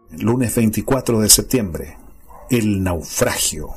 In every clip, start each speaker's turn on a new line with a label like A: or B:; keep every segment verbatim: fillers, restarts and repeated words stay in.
A: Lunes veinticuatro de septiembre. El naufragio.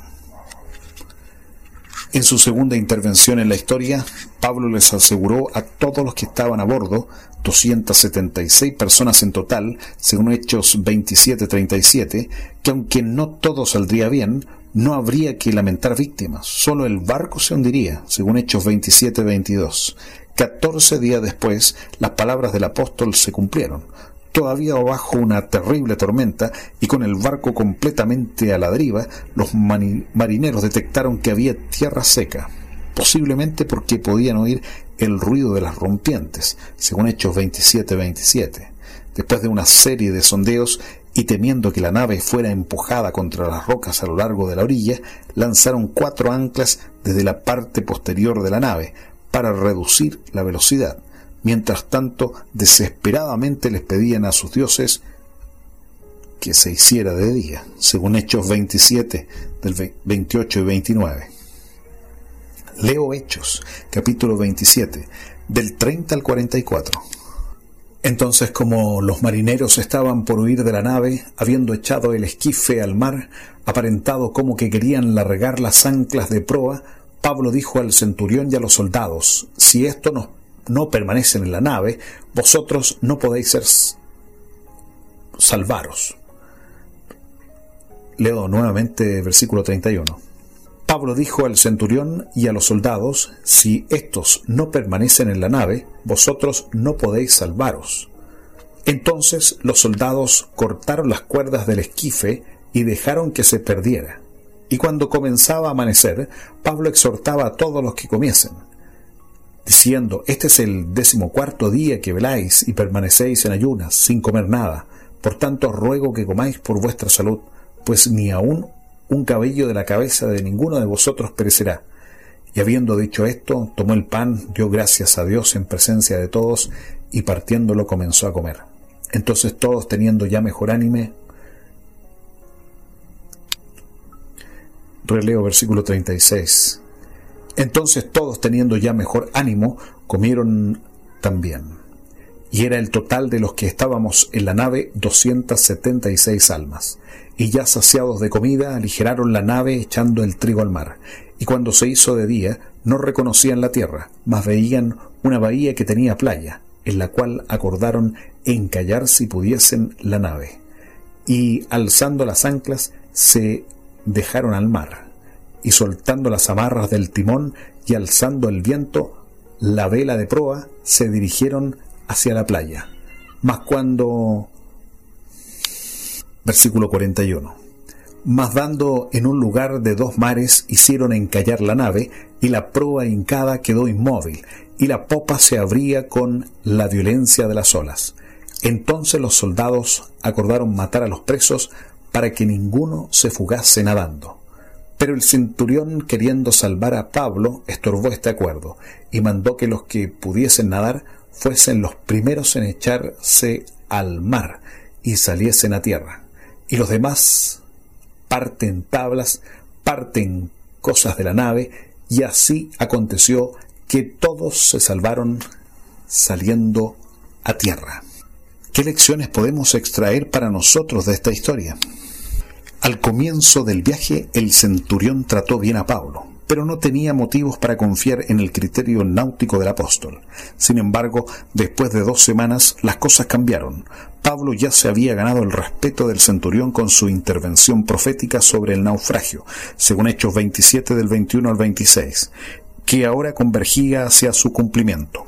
A: En su segunda intervención en la historia, Pablo les aseguró a todos los que estaban a bordo, doscientas setenta y seis personas en total, según Hechos veintisiete treinta y siete, que aunque no todo saldría bien, no habría que lamentar víctimas, solo el barco se hundiría, según Hechos veintisiete veintidós. Catorce días después, las palabras del apóstol se cumplieron. Todavía bajo una terrible tormenta y con el barco completamente a la deriva, los marineros detectaron que había tierra seca, posiblemente porque podían oír el ruido de las rompientes, según Hechos veintisiete veintisiete. Después de una serie de sondeos y temiendo que la nave fuera empujada contra las rocas a lo largo de la orilla, lanzaron cuatro anclas desde la parte posterior de la nave para reducir la velocidad. Mientras tanto, desesperadamente les pedían a sus dioses que se hiciera de día, según Hechos veintisiete, del veintiocho y veintinueve. Leo Hechos, capítulo veintisiete, del treinta al cuarenta y cuatro. Entonces, como los marineros estaban por huir de la nave, habiendo echado el esquife al mar, aparentado como que querían largar las anclas de proa, Pablo dijo al centurión y a los soldados: si esto nos no permanecen en la nave, vosotros no podéis ser salvaros. Leo nuevamente versículo treinta y uno. Pablo dijo al centurión y a los soldados: si estos no permanecen en la nave, vosotros no podéis salvaros. Entonces los soldados cortaron las cuerdas del esquife y dejaron que se perdiera. Y cuando comenzaba a amanecer, Pablo exhortaba a todos los que comiesen, diciendo: este es el decimocuarto día que veláis y permanecéis en ayunas, sin comer nada. Por tanto os ruego que comáis por vuestra salud, pues ni aun un cabello de la cabeza de ninguno de vosotros perecerá. Y habiendo dicho esto, tomó el pan, dio gracias a Dios en presencia de todos, y partiéndolo comenzó a comer. Entonces todos, teniendo ya mejor ánimo, releo versículo treinta y seis. Entonces todos, teniendo ya mejor ánimo, comieron también. Y era el total de los que estábamos en la nave doscientas setenta y seis almas. Y ya saciados de comida, aligeraron la nave echando el trigo al mar. Y cuando se hizo de día, no reconocían la tierra, mas veían una bahía que tenía playa, en la cual acordaron encallar si pudiesen la nave. Y alzando las anclas, se dejaron al mar. Y soltando las amarras del timón y alzando el viento, la vela de proa, se dirigieron hacia la playa. Mas cuando... Versículo cuarenta y uno. Mas dando en un lugar de dos mares, hicieron encallar la nave, y la proa hincada quedó inmóvil, y la popa se abría con la violencia de las olas. Entonces los soldados acordaron matar a los presos, para que ninguno se fugase nadando. Pero el centurión, queriendo salvar a Pablo, estorbó este acuerdo, y mandó que los que pudiesen nadar fuesen los primeros en echarse al mar y saliesen a tierra. Y los demás parten tablas, parten cosas de la nave, y así aconteció que todos se salvaron saliendo a tierra. ¿Qué lecciones podemos extraer para nosotros de esta historia? Al comienzo del viaje, el centurión trató bien a Pablo, pero no tenía motivos para confiar en el criterio náutico del apóstol. Sin embargo, después de dos semanas, las cosas cambiaron. Pablo ya se había ganado el respeto del centurión con su intervención profética sobre el naufragio, según Hechos veintisiete del veintiuno al veintiséis, que ahora convergía hacia su cumplimiento.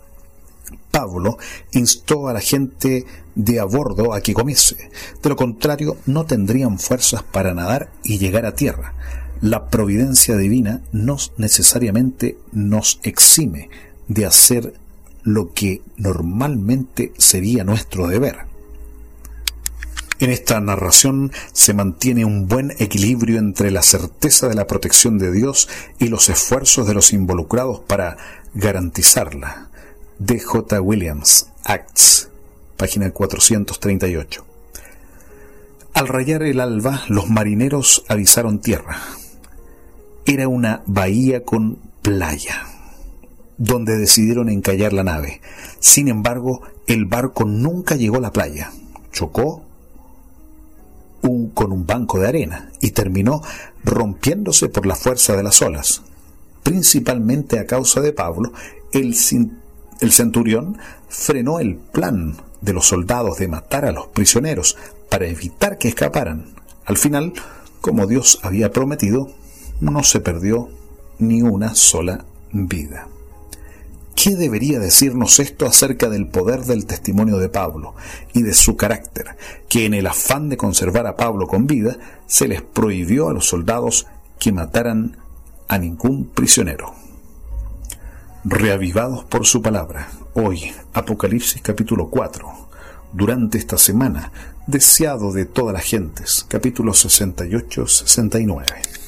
A: Pablo instó a la gente de a bordo a que comiese. De lo contrario, no tendrían fuerzas para nadar y llegar a tierra. La providencia divina no necesariamente nos exime de hacer lo que normalmente sería nuestro deber. En esta narración se mantiene un buen equilibrio entre la certeza de la protección de Dios y los esfuerzos de los involucrados para garantizarla. D J Williams, Acts, página cuatrocientos treinta y ocho. Al rayar el alba, los marineros avisaron tierra. Era una bahía con playa, donde decidieron encallar la nave. Sin embargo, el barco nunca llegó a la playa. Chocó con un banco de arena y terminó rompiéndose por la fuerza de las olas. Principalmente a causa de Pablo, el, el centurión frenó el plan de los soldados de matar a los prisioneros para evitar que escaparan. Al final, como Dios había prometido, no se perdió ni una sola vida. ¿Qué debería decirnos esto acerca del poder del testimonio de Pablo y de su carácter, que en el afán de conservar a Pablo con vida, se les prohibió a los soldados que mataran a ningún prisionero? Reavivados por su palabra, hoy, Apocalipsis capítulo cuatro, durante esta semana, deseado de todas las gentes, capítulos sesenta y ocho a sesenta y nueve.